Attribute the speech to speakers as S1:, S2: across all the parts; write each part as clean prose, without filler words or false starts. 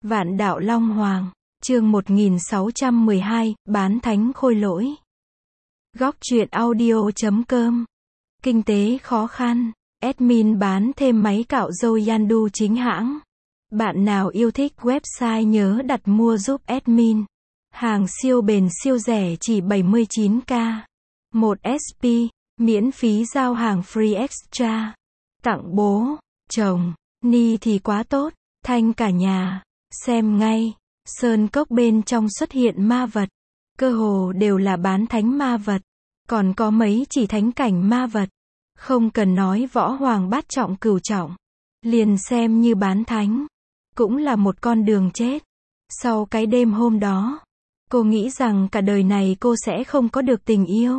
S1: Vạn đạo Long Hoàng, chương 1612, bán thánh khôi lỗi. Góc truyện audio.com. Kinh tế khó khăn, admin bán thêm máy cạo râu Yandu chính hãng. Bạn nào yêu thích website nhớ đặt mua giúp admin. Hàng siêu bền siêu rẻ chỉ 79k. 1 SP, miễn phí giao hàng free extra. Tặng bố, chồng, ni thì quá tốt, thanh cả nhà. Xem ngay, sơn cốc bên trong xuất hiện ma vật. Cơ hồ đều là bán thánh ma vật. Còn có mấy chỉ thánh cảnh ma vật. Không cần nói võ hoàng bát trọng cửu trọng. Liền xem như bán thánh. Cũng là một con đường chết. Sau cái đêm hôm đó, cô nghĩ rằng cả đời này cô sẽ không có được tình yêu.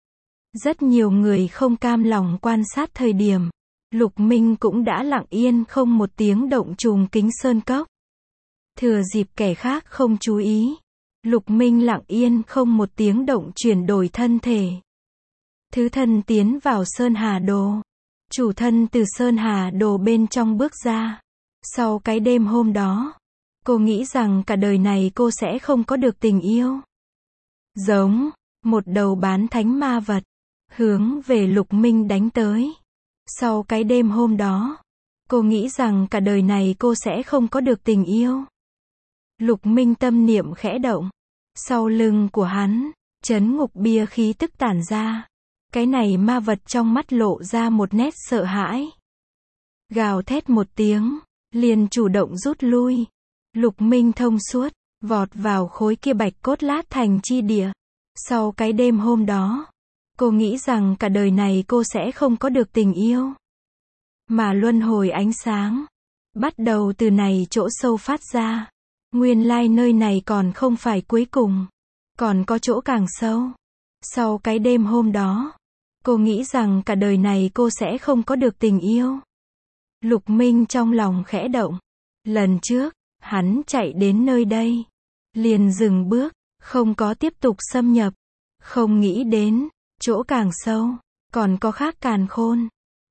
S1: Rất nhiều người không cam lòng quan sát thời điểm. Lục Minh cũng đã lặng yên không một tiếng động trùng kính sơn cốc. Thừa dịp kẻ khác không chú ý, Lục Minh lặng yên không một tiếng động chuyển đổi thân thể. Thứ thân tiến vào Sơn Hà Đồ. Chủ thân từ Sơn Hà Đồ bên trong bước ra. Sau cái đêm hôm đó, cô nghĩ rằng cả đời này cô sẽ không có được tình yêu. Giống một đầu bán thánh ma vật, hướng về Lục Minh đánh tới. Sau cái đêm hôm đó, cô nghĩ rằng cả đời này cô sẽ không có được tình yêu. Lục Minh tâm niệm khẽ động. Sau lưng của hắn, chấn ngục bia khí tức tản ra. Cái này ma vật trong mắt lộ ra một nét sợ hãi. Gào thét một tiếng, liền chủ động rút lui. Lục Minh thông suốt, vọt vào khối kia bạch cốt lát thành chi địa. Sau cái đêm hôm đó, cô nghĩ rằng cả đời này cô sẽ không có được tình yêu. Mà luân hồi ánh sáng, bắt đầu từ này chỗ sâu phát ra. Nguyên lai nơi này còn không phải cuối cùng, còn có chỗ càng sâu. Sau cái đêm hôm đó, cô nghĩ rằng cả đời này cô sẽ không có được tình yêu. Lục Minh trong lòng khẽ động. Lần trước, hắn chạy đến nơi đây, liền dừng bước, không có tiếp tục xâm nhập. Không nghĩ đến, chỗ càng sâu, còn có khác càn khôn.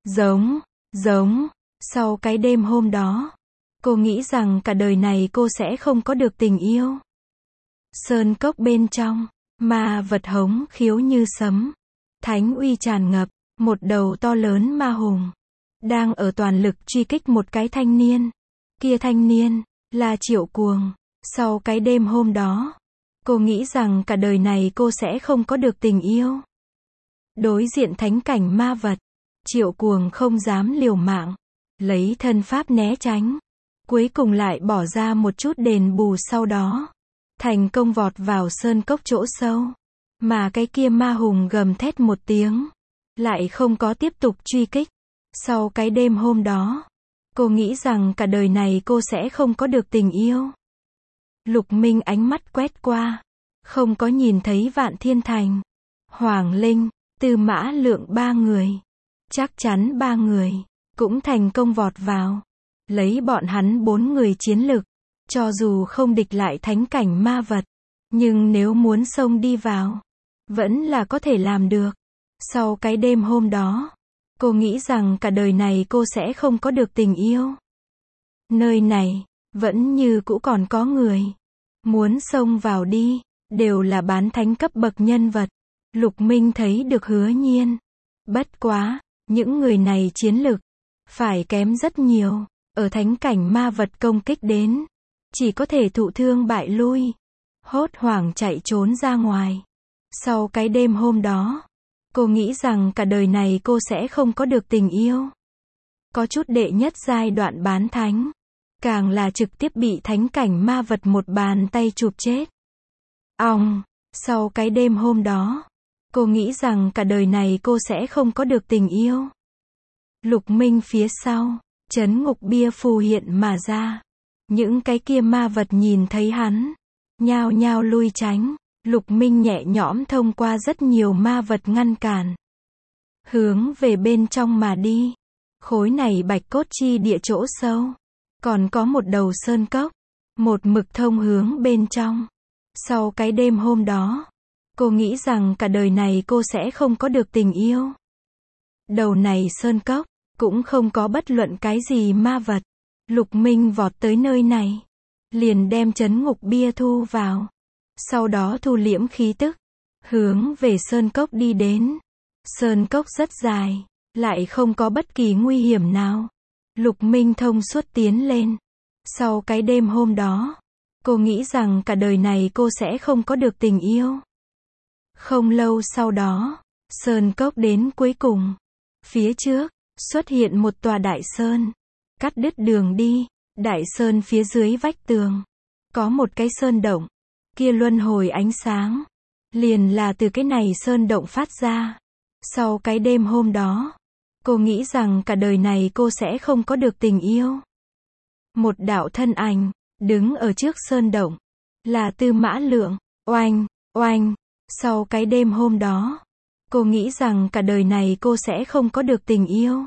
S1: Giống, sau cái đêm hôm đó, cô nghĩ rằng cả đời này cô sẽ không có được tình yêu. Sơn cốc bên trong, ma vật hống khiếu như sấm. Thánh uy tràn ngập, một đầu to lớn ma hùng. Đang ở toàn lực truy kích một cái thanh niên. Kia thanh niên, là Triệu Cuồng. Sau cái đêm hôm đó, cô nghĩ rằng cả đời này cô sẽ không có được tình yêu. Đối diện thánh cảnh ma vật, Triệu Cuồng không dám liều mạng. Lấy thân pháp né tránh. Cuối cùng lại bỏ ra một chút đền bù sau đó. Thành công vọt vào sơn cốc chỗ sâu. Mà cái kia ma hùng gầm thét một tiếng. Lại không có tiếp tục truy kích. Sau cái đêm hôm đó, cô nghĩ rằng cả đời này cô sẽ không có được tình yêu. Lục Minh ánh mắt quét qua. Không có nhìn thấy Vạn Thiên Thành, Hoàng Linh, Tư Mã Lượng ba người. Chắc chắn ba người cũng thành công vọt vào. Lấy bọn hắn 4 người chiến lực, cho dù không địch lại thánh cảnh ma vật, nhưng nếu muốn xông đi vào, vẫn là có thể làm được. Sau cái đêm hôm đó, cô nghĩ rằng cả đời này cô sẽ không có được tình yêu. Nơi này, vẫn như cũ còn có người muốn xông vào đi, đều là bán thánh cấp bậc nhân vật. Lục Minh thấy được Hứa Nhiên. Bất quá, những người này chiến lực phải kém rất nhiều. Ở thánh cảnh ma vật công kích đến, chỉ có thể thụ thương bại lui, hốt hoảng chạy trốn ra ngoài. Sau cái đêm hôm đó, cô nghĩ rằng cả đời này cô sẽ không có được tình yêu. Có chút đệ nhất giai đoạn bán thánh, càng là trực tiếp bị thánh cảnh ma vật một bàn tay chụp chết. Sau cái đêm hôm đó, cô nghĩ rằng cả đời này cô sẽ không có được tình yêu. Lục Minh phía sau, chấn ngục bia phù hiện mà ra. Những cái kia ma vật nhìn thấy hắn, nhao nhao lui tránh. Lục Minh nhẹ nhõm thông qua rất nhiều ma vật ngăn cản, hướng về bên trong mà đi. Khối này bạch cốt chi địa chỗ sâu, còn có một đầu sơn cốc, một mực thông hướng bên trong. Sau cái đêm hôm đó, cô nghĩ rằng cả đời này cô sẽ không có được tình yêu. Đầu này sơn cốc, cũng không có bất luận cái gì ma vật. Lục Minh vọt tới nơi này. liền đem trấn ngục bia thu vào. Sau đó thu liễm khí tức, hướng về sơn cốc đi đến. Sơn cốc rất dài, lại không có bất kỳ nguy hiểm nào. Lục Minh thông suốt tiến lên. Sau cái đêm hôm đó, cô nghĩ rằng cả đời này cô sẽ không có được tình yêu. Không lâu sau đó, sơn cốc đến cuối cùng. Phía trước, xuất hiện một tòa đại sơn. Cắt đứt đường đi, đại sơn phía dưới vách tường. Có một cái sơn động, kia luân hồi ánh sáng. Liền là từ cái này sơn động phát ra. Sau cái đêm hôm đó, cô nghĩ rằng cả đời này cô sẽ không có được tình yêu. Một đạo thân ảnh, đứng ở trước sơn động. Là Tư Mã Lượng. Oanh, oanh. Sau cái đêm hôm đó, cô nghĩ rằng cả đời này cô sẽ không có được tình yêu.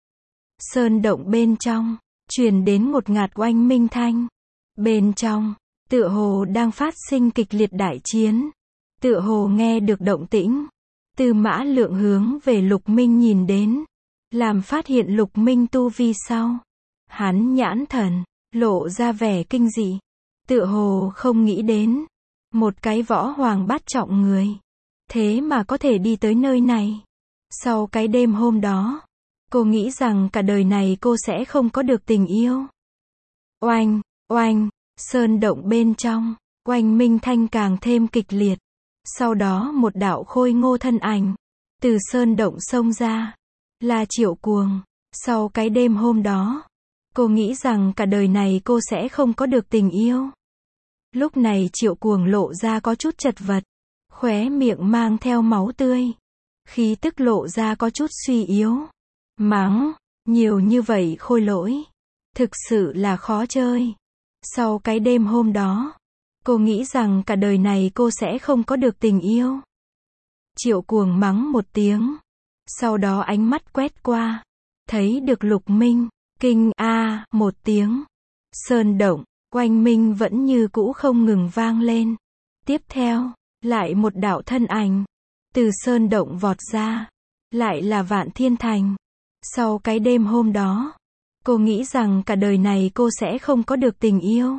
S1: Sơn động bên trong, truyền đến một ngạt oanh minh thanh. Bên trong, tựa hồ đang phát sinh kịch liệt đại chiến. Tựa hồ nghe được động tĩnh. Tư Mã Lượng hướng về Lục Minh nhìn đến. Làm phát hiện Lục Minh tu vi sau. Hắn nhãn thần, lộ ra vẻ kinh dị. Tựa hồ không nghĩ đến. Một cái võ hoàng bát trọng người. Thế mà có thể đi tới nơi này. Sau cái đêm hôm đó, cô nghĩ rằng cả đời này cô sẽ không có được tình yêu. Oanh, oanh, sơn động bên trong, oanh minh thanh càng thêm kịch liệt. Sau đó một đạo khôi ngô thân ảnh, từ sơn động xông ra, là Triệu Cuồng. Sau cái đêm hôm đó, cô nghĩ rằng cả đời này cô sẽ không có được tình yêu. Lúc này Triệu Cuồng lộ ra có chút chật vật, khóe miệng mang theo máu tươi, khí tức lộ ra có chút suy yếu. Mắng, nhiều như vậy khôi lỗi, thực sự là khó chơi. Sau cái đêm hôm đó, cô nghĩ rằng cả đời này cô sẽ không có được tình yêu. Triệu Cuồng mắng một tiếng, sau đó ánh mắt quét qua, thấy được Lục Minh, kinh a một tiếng. Sơn động, oanh minh vẫn như cũ không ngừng vang lên. Tiếp theo, lại một đạo thân ảnh, từ sơn động vọt ra, lại là Vạn Thiên Thành. Sau cái đêm hôm đó, cô nghĩ rằng cả đời này cô sẽ không có được tình yêu.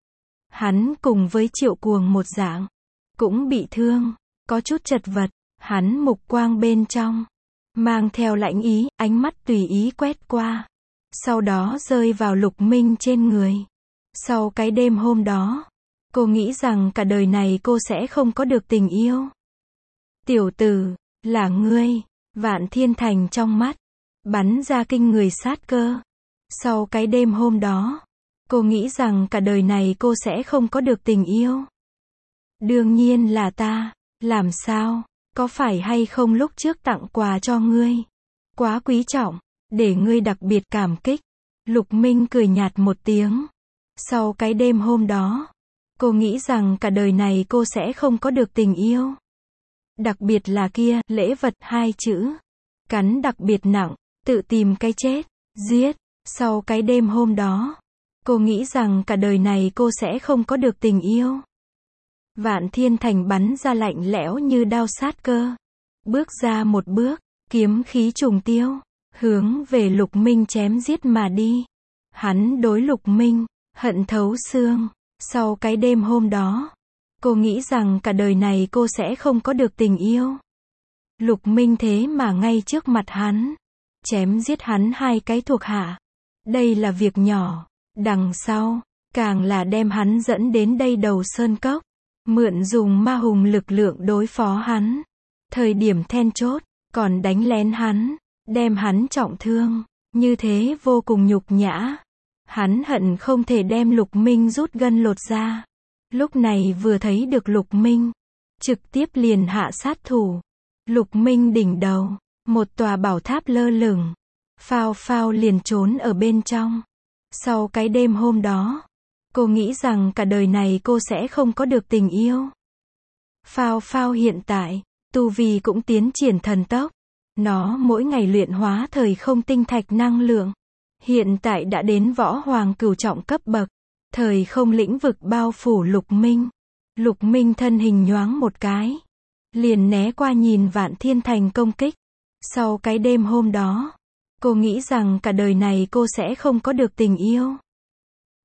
S1: Hắn cùng với Triệu Cuồng một dạng, cũng bị thương, có chút chật vật. Hắn mục quang bên trong, mang theo lãnh ý, ánh mắt tùy ý quét qua. Sau đó rơi vào Lục Minh trên người. Sau cái đêm hôm đó, cô nghĩ rằng cả đời này cô sẽ không có được tình yêu. Tiểu tử, là ngươi. Vạn Thiên Thành trong mắt, bắn ra kinh người sát cơ. Sau cái đêm hôm đó, cô nghĩ rằng cả đời này cô sẽ không có được tình yêu. Đương nhiên là ta. Làm sao? Có phải hay không lúc trước tặng quà cho ngươi? Quá quý trọng, để ngươi đặc biệt cảm kích. Lục Minh cười nhạt một tiếng. Sau cái đêm hôm đó, cô nghĩ rằng cả đời này cô sẽ không có được tình yêu. Đặc biệt là kia, lễ vật hai chữ. Cắn đặc biệt nặng, tự tìm cái chết, giết. Sau cái đêm hôm đó, cô nghĩ rằng cả đời này cô sẽ không có được tình yêu. Vạn Thiên Thành bắn ra lạnh lẽo như đao sát cơ. Bước ra một bước, kiếm khí trùng tiêu, hướng về Lục Minh chém giết mà đi. Hắn đối Lục Minh, hận thấu xương. Sau cái đêm hôm đó, cô nghĩ rằng cả đời này cô sẽ không có được tình yêu. Lục Minh thế mà ngay trước mặt hắn, chém giết hắn hai cái thuộc hạ. Đây là việc nhỏ, đằng sau, càng là đem hắn dẫn đến đây đầu sơn cốc. Mượn dùng ma hùng lực lượng đối phó hắn. Thời điểm then chốt, còn đánh lén hắn, đem hắn trọng thương. Như thế vô cùng nhục nhã. Hắn hận không thể đem Lục Minh rút gân lột da. Lúc này vừa thấy được Lục Minh, trực tiếp liền hạ sát thủ. Lục Minh đỉnh đầu, một tòa bảo tháp lơ lửng. Phao Phao liền trốn ở bên trong. Sau cái đêm hôm đó, cô nghĩ rằng cả đời này cô sẽ không có được tình yêu. Phao Phao hiện tại, tu vi cũng tiến triển thần tốc. Nó mỗi ngày luyện hóa thời không tinh thạch năng lượng. Hiện tại đã đến võ hoàng cửu trọng cấp bậc. Thời không lĩnh vực bao phủ Lục Minh. Lục Minh thân hình nhoáng một cái, liền né qua nhìn Vạn Thiên Thành công kích. Sau cái đêm hôm đó, cô nghĩ rằng cả đời này cô sẽ không có được tình yêu.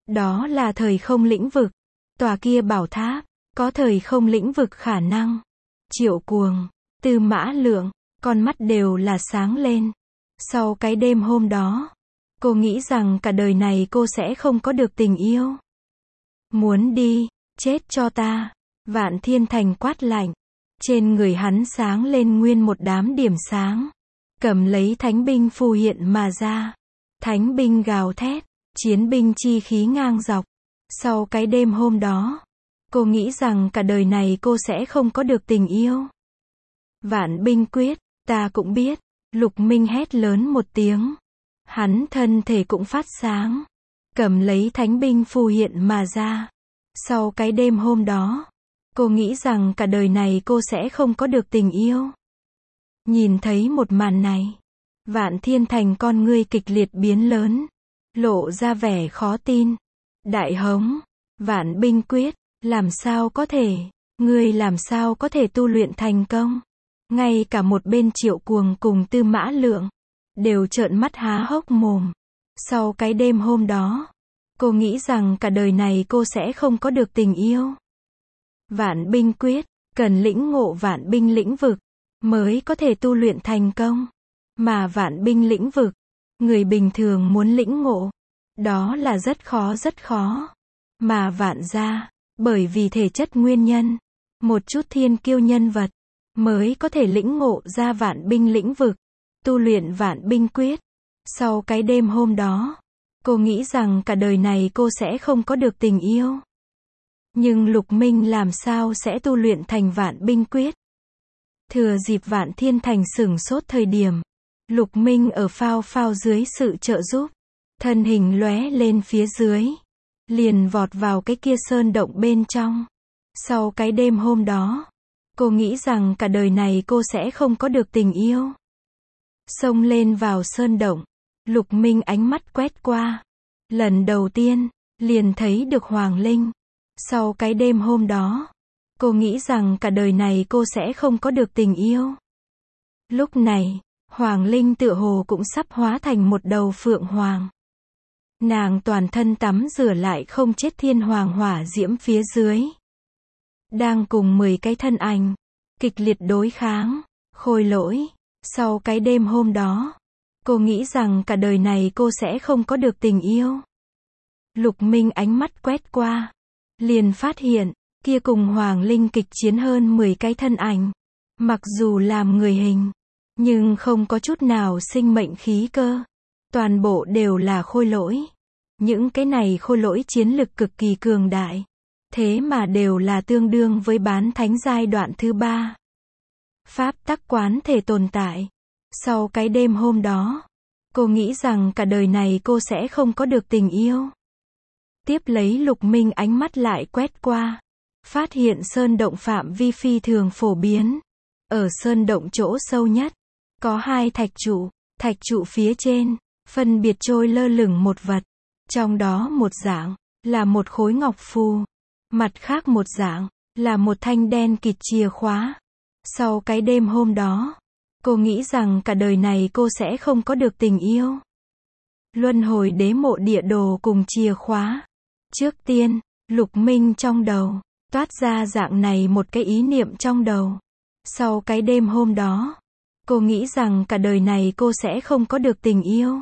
S1: Đó là thời không lĩnh vực. Tòa kia bảo tháp, có thời không lĩnh vực khả năng. Triệu Cuồng, Tư Mã Lượng, con mắt đều là sáng lên. Sau cái đêm hôm đó, cô nghĩ rằng cả đời này cô sẽ không có được tình yêu. Muốn đi, chết cho ta. Vạn Thiên Thành quát lạnh. Trên người hắn sáng lên nguyên một đám điểm sáng. Cầm lấy thánh binh phù hiện mà ra. Thánh binh gào thét, chiến binh chi khí ngang dọc. Sau cái đêm hôm đó, cô nghĩ rằng cả đời này cô sẽ không có được tình yêu. Vạn binh quyết, ta cũng biết. Lục Minh hét lớn một tiếng. Hắn thân thể cũng phát sáng. Cầm lấy thánh binh phù hiện mà ra. Sau cái đêm hôm đó, cô nghĩ rằng cả đời này cô sẽ không có được tình yêu. Nhìn thấy một màn này, Vạn Thiên Thành con ngươi kịch liệt biến lớn, lộ ra vẻ khó tin. Đại hống, Vạn binh quyết, làm sao có thể, ngươi làm sao có thể tu luyện thành công? Ngay cả một bên Triệu Cuồng cùng Tư Mã Lượng, đều trợn mắt há hốc mồm. Sau cái đêm hôm đó, cô nghĩ rằng cả đời này cô sẽ không có được tình yêu. Vạn binh quyết, cần lĩnh ngộ vạn binh lĩnh vực, mới có thể tu luyện thành công. Mà vạn binh lĩnh vực, người bình thường muốn lĩnh ngộ, đó là rất khó. Mà Vạn gia, bởi vì thể chất nguyên nhân, một chút thiên kiêu nhân vật, mới có thể lĩnh ngộ ra vạn binh lĩnh vực, tu luyện vạn binh quyết. Sau cái đêm hôm đó, cô nghĩ rằng cả đời này cô sẽ không có được tình yêu. Nhưng Lục Minh làm sao sẽ tu luyện thành vạn binh quyết? Thừa dịp Vạn Thiên Thành sửng sốt thời điểm, Lục Minh ở phao phao dưới sự trợ giúp, thân hình lóe lên phía dưới, liền vọt vào cái kia sơn động bên trong. Sau cái đêm hôm đó, cô nghĩ rằng cả đời này cô sẽ không có được tình yêu. Xông lên vào sơn động, Lục Minh ánh mắt quét qua. Lần đầu tiên, liền thấy được Hoàng Linh. Sau cái đêm hôm đó, cô nghĩ rằng cả đời này cô sẽ không có được tình yêu. Lúc này, Hoàng Linh tựa hồ cũng sắp hóa thành một đầu phượng hoàng. Nàng toàn thân tắm rửa lại không chết thiên hoàng hỏa diễm phía dưới. Đang cùng 10 cái thân ảnh, kịch liệt đối kháng. Khôi Lỗi, sau cái đêm hôm đó, cô nghĩ rằng cả đời này cô sẽ không có được tình yêu. Lục Minh ánh mắt quét qua, liền phát hiện, kia cùng Hoàng Linh kịch chiến hơn 10 cái thân ảnh. Mặc dù làm người hình, nhưng không có chút nào sinh mệnh khí cơ. Toàn bộ đều là khôi lỗi. Những cái này khôi lỗi chiến lực cực kỳ cường đại. Thế mà đều là tương đương với bán thánh giai đoạn thứ 3. Pháp tắc quán thể tồn tại. Sau cái đêm hôm đó, cô nghĩ rằng cả đời này cô sẽ không có được tình yêu. Tiếp lấy Lục Minh ánh mắt lại quét qua. Phát hiện sơn động phạm vi phi thường phổ biến. Ở sơn động chỗ sâu nhất, có 2 thạch trụ phía trên, phân biệt trôi lơ lửng một vật. Trong đó một dạng, là một khối ngọc phù. Mặt khác một dạng, là một thanh đen kịt chìa khóa. Sau cái đêm hôm đó, cô nghĩ rằng cả đời này cô sẽ không có được tình yêu. Luân hồi đế mộ địa đồ cùng chìa khóa. Trước tiên, Lục Minh trong đầu, toát ra dạng này một cái ý niệm trong đầu. Sau cái đêm hôm đó, cô nghĩ rằng cả đời này cô sẽ không có được tình yêu.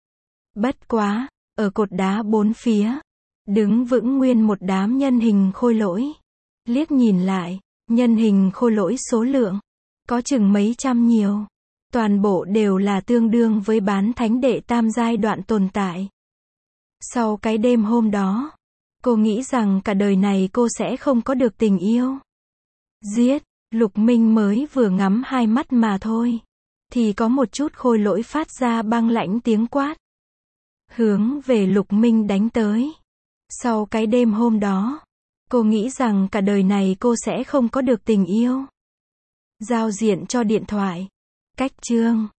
S1: Bất quá, ở cột đá bốn phía, đứng vững nguyên một đám nhân hình khôi lỗi. Liếc nhìn lại, nhân hình khôi lỗi số lượng, có chừng mấy trăm nhiều. Toàn bộ đều là tương đương với bán thánh đệ tam giai đoạn tồn tại. Sau cái đêm hôm đó, cô nghĩ rằng cả đời này cô sẽ không có được tình yêu. Giết, Lục Minh mới vừa ngắm 2 mắt mà thôi, thì có một chút khôi lỗi phát ra băng lãnh tiếng quát. Hướng về Lục Minh đánh tới. Sau cái đêm hôm đó, cô nghĩ rằng cả đời này cô sẽ không có được tình yêu. Giao diện cho điện thoại. Cách chương